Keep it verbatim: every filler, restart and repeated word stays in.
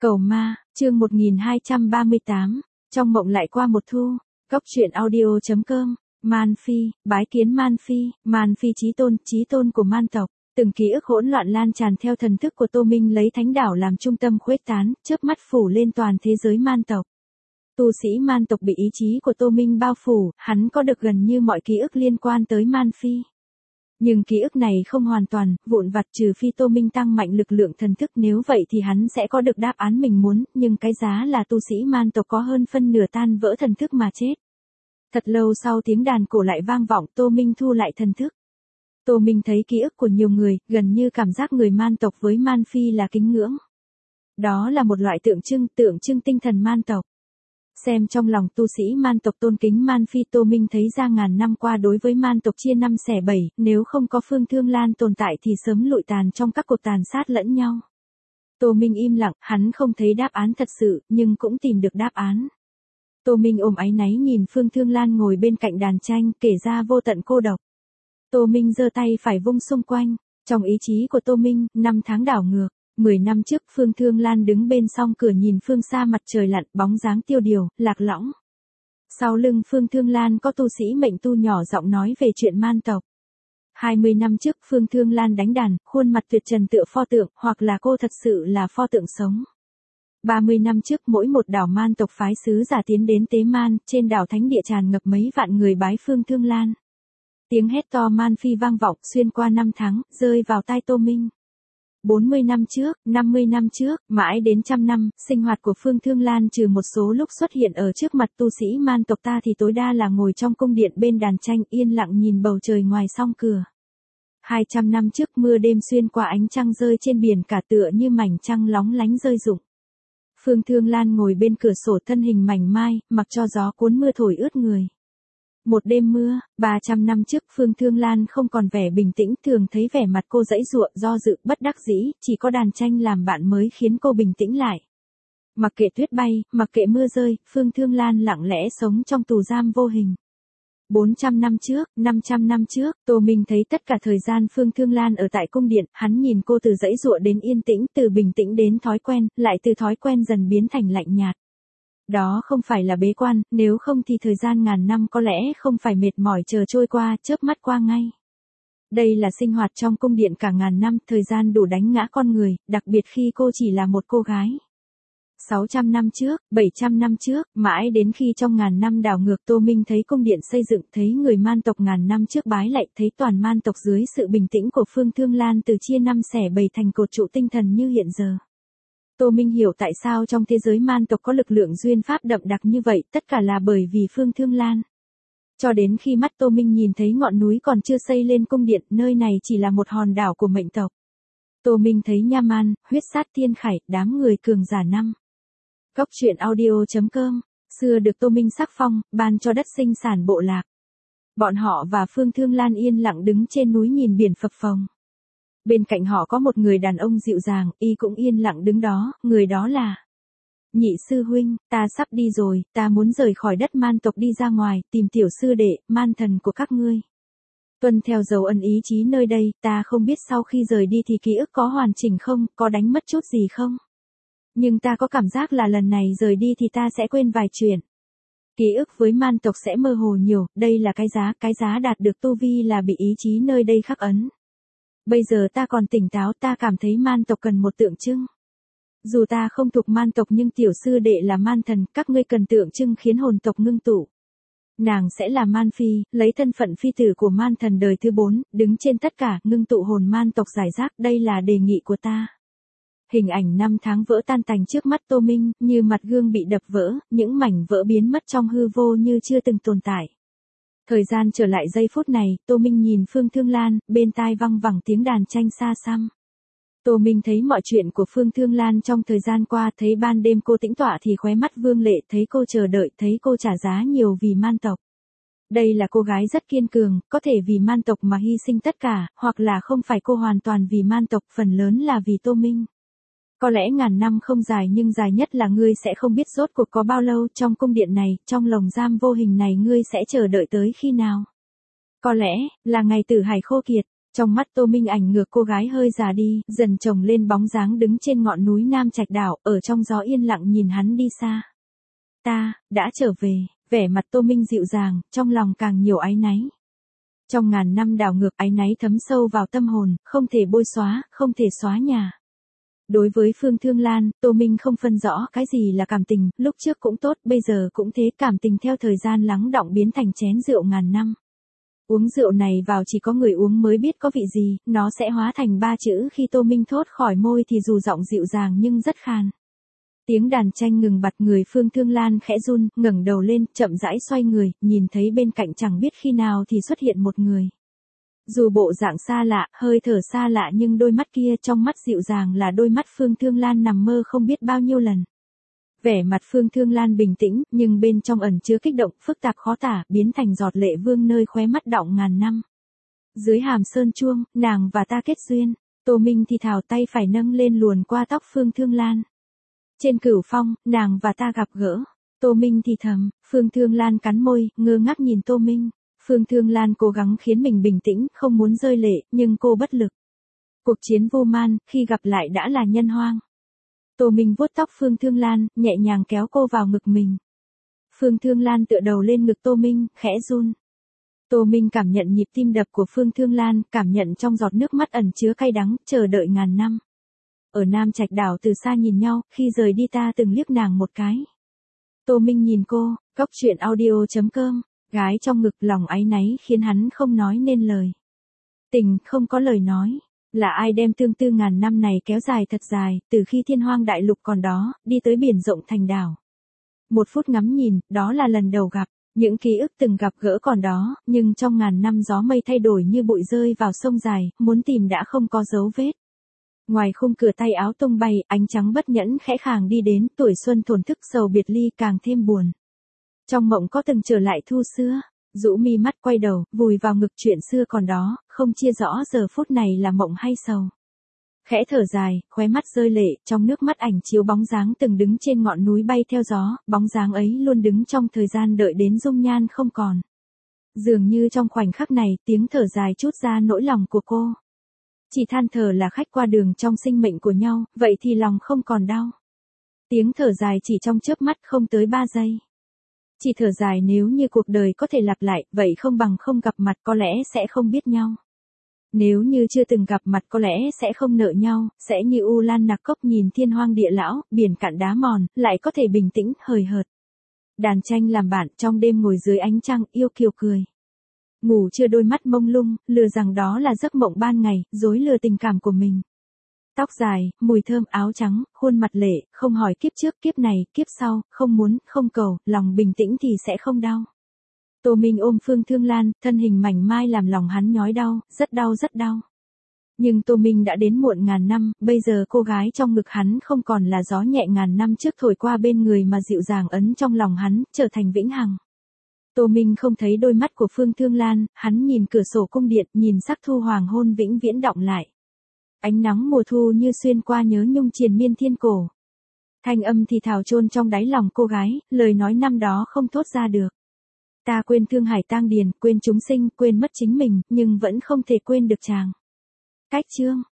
Cầu ma, chương một nghìn hai trăm ba mươi tám, trong mộng lại qua một thu, góc truyện audio chấm com, Man Phi, bái kiến Man Phi, Man Phi chí tôn, chí tôn của man tộc, từng ký ức hỗn loạn lan tràn theo thần thức của Tô Minh lấy thánh đảo làm trung tâm khuếch tán, chớp mắt phủ lên toàn thế giới man tộc. Tu sĩ man tộc bị ý chí của Tô Minh bao phủ, hắn có được gần như mọi ký ức liên quan tới Man Phi. Nhưng ký ức này không hoàn toàn, vụn vặt trừ phi Tô Minh tăng mạnh lực lượng thần thức, nếu vậy thì hắn sẽ có được đáp án mình muốn, nhưng cái giá là tu sĩ man tộc có hơn phân nửa tan vỡ thần thức mà chết. Thật lâu sau tiếng đàn cổ lại vang vọng, Tô Minh thu lại thần thức. Tô Minh thấy ký ức của nhiều người, gần như cảm giác người man tộc với Man Phi là kính ngưỡng. Đó là một loại tượng trưng, tượng trưng tinh thần man tộc. Xem trong lòng tu sĩ man tộc tôn kính Man Phi, Tô Minh thấy ra ngàn năm qua đối với man tộc chia năm xẻ bảy, nếu không có Phương Thương Lan tồn tại thì sớm lụi tàn trong các cuộc tàn sát lẫn nhau. Tô Minh im lặng, hắn không thấy đáp án thật sự, nhưng cũng tìm được đáp án. Tô Minh ôm áy náy nhìn Phương Thương Lan ngồi bên cạnh đàn tranh, kể ra vô tận cô độc. Tô Minh giơ tay phải vung xung quanh, trong ý chí của Tô Minh, năm tháng đảo ngược. Mười năm trước Phương Thương Lan đứng bên song cửa nhìn phương xa mặt trời lặn, bóng dáng tiêu điều, lạc lõng. Sau lưng Phương Thương Lan có tu sĩ mệnh tu nhỏ giọng nói về chuyện man tộc. Hai mươi năm trước Phương Thương Lan đánh đàn, khuôn mặt tuyệt trần tựa pho tượng, hoặc là cô thật sự là pho tượng sống. Ba mươi năm trước mỗi một đảo man tộc phái sứ giả tiến đến tế man, trên đảo thánh địa tràn ngập mấy vạn người bái Phương Thương Lan. Tiếng hét to Man Phi vang vọng xuyên qua năm tháng, rơi vào tai Tô Minh. bốn mươi năm trước, năm mươi năm trước, mãi đến trăm năm, sinh hoạt của Phương Thương Lan trừ một số lúc xuất hiện ở trước mặt tu sĩ man tộc ta thì tối đa là ngồi trong cung điện bên đàn tranh yên lặng nhìn bầu trời ngoài song cửa. Hai trăm năm trước mưa đêm xuyên qua ánh trăng rơi trên biển cả tựa như mảnh trăng lóng lánh rơi rụng. Phương Thương Lan ngồi bên cửa sổ thân hình mảnh mai, mặc cho gió cuốn mưa thổi ướt người. Một đêm mưa, ba trăm năm trước Phương Thương Lan không còn vẻ bình tĩnh, thường thấy vẻ mặt cô giãy giụa, do dự, bất đắc dĩ, chỉ có đàn tranh làm bạn mới khiến cô bình tĩnh lại. Mặc kệ tuyết bay, mặc kệ mưa rơi, Phương Thương Lan lặng lẽ sống trong tù giam vô hình. bốn trăm năm trước, năm trăm năm trước, Tô Minh thấy tất cả thời gian Phương Thương Lan ở tại cung điện, hắn nhìn cô từ giãy giụa đến yên tĩnh, từ bình tĩnh đến thói quen, lại từ thói quen dần biến thành lạnh nhạt. Đó không phải là bế quan, nếu không thì thời gian ngàn năm có lẽ không phải mệt mỏi chờ trôi qua, chớp mắt qua ngay. Đây là sinh hoạt trong cung điện cả ngàn năm, thời gian đủ đánh ngã con người, đặc biệt khi cô chỉ là một cô gái. sáu trăm năm trước, bảy trăm năm trước, mãi đến khi trong ngàn năm đảo ngược Tô Minh thấy cung điện xây dựng, thấy người man tộc ngàn năm trước bái lạy, thấy toàn man tộc dưới sự bình tĩnh của Phương Thương Lan từ chia năm xẻ bảy thành cột trụ tinh thần như hiện giờ. Tô Minh hiểu tại sao trong thế giới man tộc có lực lượng duyên pháp đậm đặc như vậy, tất cả là bởi vì Phương Thương Lan. Cho đến khi mắt Tô Minh nhìn thấy ngọn núi còn chưa xây lên cung điện, nơi này chỉ là một hòn đảo của mệnh tộc. Tô Minh thấy Nha Man, huyết sát thiên khải, đám người cường giả năm. Góc truyện audio chấm com, xưa được Tô Minh sắc phong, ban cho đất sinh sản bộ lạc. Bọn họ và Phương Thương Lan yên lặng đứng trên núi nhìn biển phập phồng. Bên cạnh họ có một người đàn ông dịu dàng, y cũng yên lặng đứng đó, người đó là Nhị sư huynh, ta sắp đi rồi, ta muốn rời khỏi đất man tộc đi ra ngoài, tìm tiểu sư đệ, man thần của các ngươi. Tuân theo dấu ân ý chí nơi đây, ta không biết sau khi rời đi thì ký ức có hoàn chỉnh không, có đánh mất chút gì không. Nhưng ta có cảm giác là lần này rời đi thì ta sẽ quên vài chuyện. Ký ức với man tộc sẽ mơ hồ nhiều, đây là cái giá, cái giá đạt được tu vi là bị ý chí nơi đây khắc ấn. Bây giờ ta còn tỉnh táo, ta cảm thấy man tộc cần một tượng trưng. Dù ta không thuộc man tộc nhưng tiểu sư đệ là man thần, các ngươi cần tượng trưng khiến hồn tộc ngưng tụ. Nàng sẽ là Man Phi, lấy thân phận phi tử của man thần đời thứ bốn, đứng trên tất cả, ngưng tụ hồn man tộc giải rác, đây là đề nghị của ta. Hình ảnh năm tháng vỡ tan tành trước mắt Tô Minh, như mặt gương bị đập vỡ, những mảnh vỡ biến mất trong hư vô như chưa từng tồn tại. Thời gian trở lại giây phút này, Tô Minh nhìn Phương Thương Lan, bên tai văng vẳng tiếng đàn tranh xa xăm. Tô Minh thấy mọi chuyện của Phương Thương Lan trong thời gian qua, thấy ban đêm cô tĩnh tọa thì khóe mắt vương lệ, thấy cô chờ đợi, thấy cô trả giá nhiều vì man tộc. Đây là cô gái rất kiên cường, có thể vì man tộc mà hy sinh tất cả, hoặc là không phải cô hoàn toàn vì man tộc, phần lớn là vì Tô Minh. Có lẽ ngàn năm không dài nhưng dài nhất là ngươi sẽ không biết rốt cuộc có bao lâu trong cung điện này, trong lồng giam vô hình này ngươi sẽ chờ đợi tới khi nào. Có lẽ, là ngày tử hải khô kiệt. Trong mắt Tô Minh ảnh ngược cô gái hơi già đi, dần chồng lên bóng dáng đứng trên ngọn núi Nam Trạch Đảo, ở trong gió yên lặng nhìn hắn đi xa. Ta, đã trở về, vẻ mặt Tô Minh dịu dàng, trong lòng càng nhiều áy náy. Trong ngàn năm đảo ngược áy náy thấm sâu vào tâm hồn, không thể bôi xóa, không thể xóa nhòa. Đối với Phương Thương Lan, Tô Minh không phân rõ cái gì là cảm tình, lúc trước cũng tốt, bây giờ cũng thế, cảm tình theo thời gian lắng đọng biến thành chén rượu ngàn năm. Uống rượu này vào chỉ có người uống mới biết có vị gì, nó sẽ hóa thành ba chữ khi Tô Minh thốt khỏi môi thì dù giọng dịu dàng nhưng rất khàn. Tiếng đàn tranh ngừng bặt, người Phương Thương Lan khẽ run, ngẩng đầu lên, chậm rãi xoay người, nhìn thấy bên cạnh chẳng biết khi nào thì xuất hiện một người. Dù bộ dạng xa lạ, hơi thở xa lạ nhưng đôi mắt kia trong mắt dịu dàng là đôi mắt Phương Thương Lan nằm mơ không biết bao nhiêu lần. Vẻ mặt Phương Thương Lan bình tĩnh, nhưng bên trong ẩn chứa kích động, phức tạp khó tả, biến thành giọt lệ vương nơi khóe mắt đọng ngàn năm. Dưới hàm sơn chuông, nàng và ta kết duyên. Tô Minh thì thào, tay phải nâng lên luồn qua tóc Phương Thương Lan. Trên Cửu Phong, nàng và ta gặp gỡ. Tô Minh thì thầm, Phương Thương Lan cắn môi, ngơ ngác nhìn Tô Minh. Phương Thương Lan cố gắng khiến mình bình tĩnh, không muốn rơi lệ, nhưng cô bất lực. Cuộc chiến vô man, khi gặp lại đã là nhân hoang. Tô Minh vuốt tóc Phương Thương Lan, nhẹ nhàng kéo cô vào ngực mình. Phương Thương Lan tựa đầu lên ngực Tô Minh, khẽ run. Tô Minh cảm nhận nhịp tim đập của Phương Thương Lan, cảm nhận trong giọt nước mắt ẩn chứa cay đắng, chờ đợi ngàn năm. Ở Nam Trạch Đảo từ xa nhìn nhau, khi rời đi ta từng liếc nàng một cái. Tô Minh nhìn cô, Cóc Truyện Audio chấm com, gái trong ngực, lòng áy náy khiến hắn không nói nên lời. Tình không có lời nói. Là ai đem tương tư ngàn năm này kéo dài thật dài, từ khi thiên hoang đại lục còn đó, đi tới biển rộng thành đảo. Một phút ngắm nhìn, đó là lần đầu gặp, những ký ức từng gặp gỡ còn đó, nhưng trong ngàn năm gió mây thay đổi như bụi rơi vào sông dài, muốn tìm đã không có dấu vết. Ngoài khung cửa tay áo tung bay, ánh trắng bất nhẫn khẽ khàng đi đến, tuổi xuân thổn thức sầu biệt ly càng thêm buồn. Trong mộng có từng trở lại thu xưa. Rũ mi mắt quay đầu, vùi vào ngực chuyện xưa còn đó, không chia rõ giờ phút này là mộng hay sầu. Khẽ thở dài, khóe mắt rơi lệ, trong nước mắt ảnh chiếu bóng dáng từng đứng trên ngọn núi bay theo gió, bóng dáng ấy luôn đứng trong thời gian đợi đến dung nhan không còn. Dường như trong khoảnh khắc này, tiếng thở dài trút ra nỗi lòng của cô. Chỉ than thở là khách qua đường trong sinh mệnh của nhau, vậy thì lòng không còn đau. Tiếng thở dài chỉ trong chớp mắt không tới ba giây. Chỉ thở dài nếu như cuộc đời có thể lặp lại, vậy không bằng không gặp mặt, có lẽ sẽ không biết nhau. Nếu như chưa từng gặp mặt có lẽ sẽ không nợ nhau, sẽ như U Lan Nặc Cốc nhìn thiên hoang địa lão, biển cạn đá mòn, lại có thể bình tĩnh, hời hợt. Đàn tranh làm bạn trong đêm ngồi dưới ánh trăng, yêu kiều cười. Ngủ chưa đôi mắt mông lung, lừa rằng đó là giấc mộng ban ngày, dối lừa tình cảm của mình. Tóc dài, mùi thơm, áo trắng, khuôn mặt lệ, không hỏi kiếp trước, kiếp này, kiếp sau, không muốn, không cầu, lòng bình tĩnh thì sẽ không đau. Tô Minh ôm Phương Thương Lan, thân hình mảnh mai làm lòng hắn nhói đau, rất đau rất đau. Nhưng Tô Minh đã đến muộn ngàn năm, bây giờ cô gái trong ngực hắn không còn là gió nhẹ ngàn năm trước thổi qua bên người mà dịu dàng ấn trong lòng hắn, trở thành vĩnh hằng. Tô Minh không thấy đôi mắt của Phương Thương Lan, hắn nhìn cửa sổ cung điện, nhìn sắc thu hoàng hôn vĩnh viễn đọng lại. Ánh nắng mùa thu như xuyên qua nhớ nhung triền miên thiên cổ. Thanh âm thì thào chôn trong đáy lòng cô gái, lời nói năm đó không thốt ra được. Ta quên thương hải tang điền, quên chúng sinh, quên mất chính mình, nhưng vẫn không thể quên được chàng. Cách chương.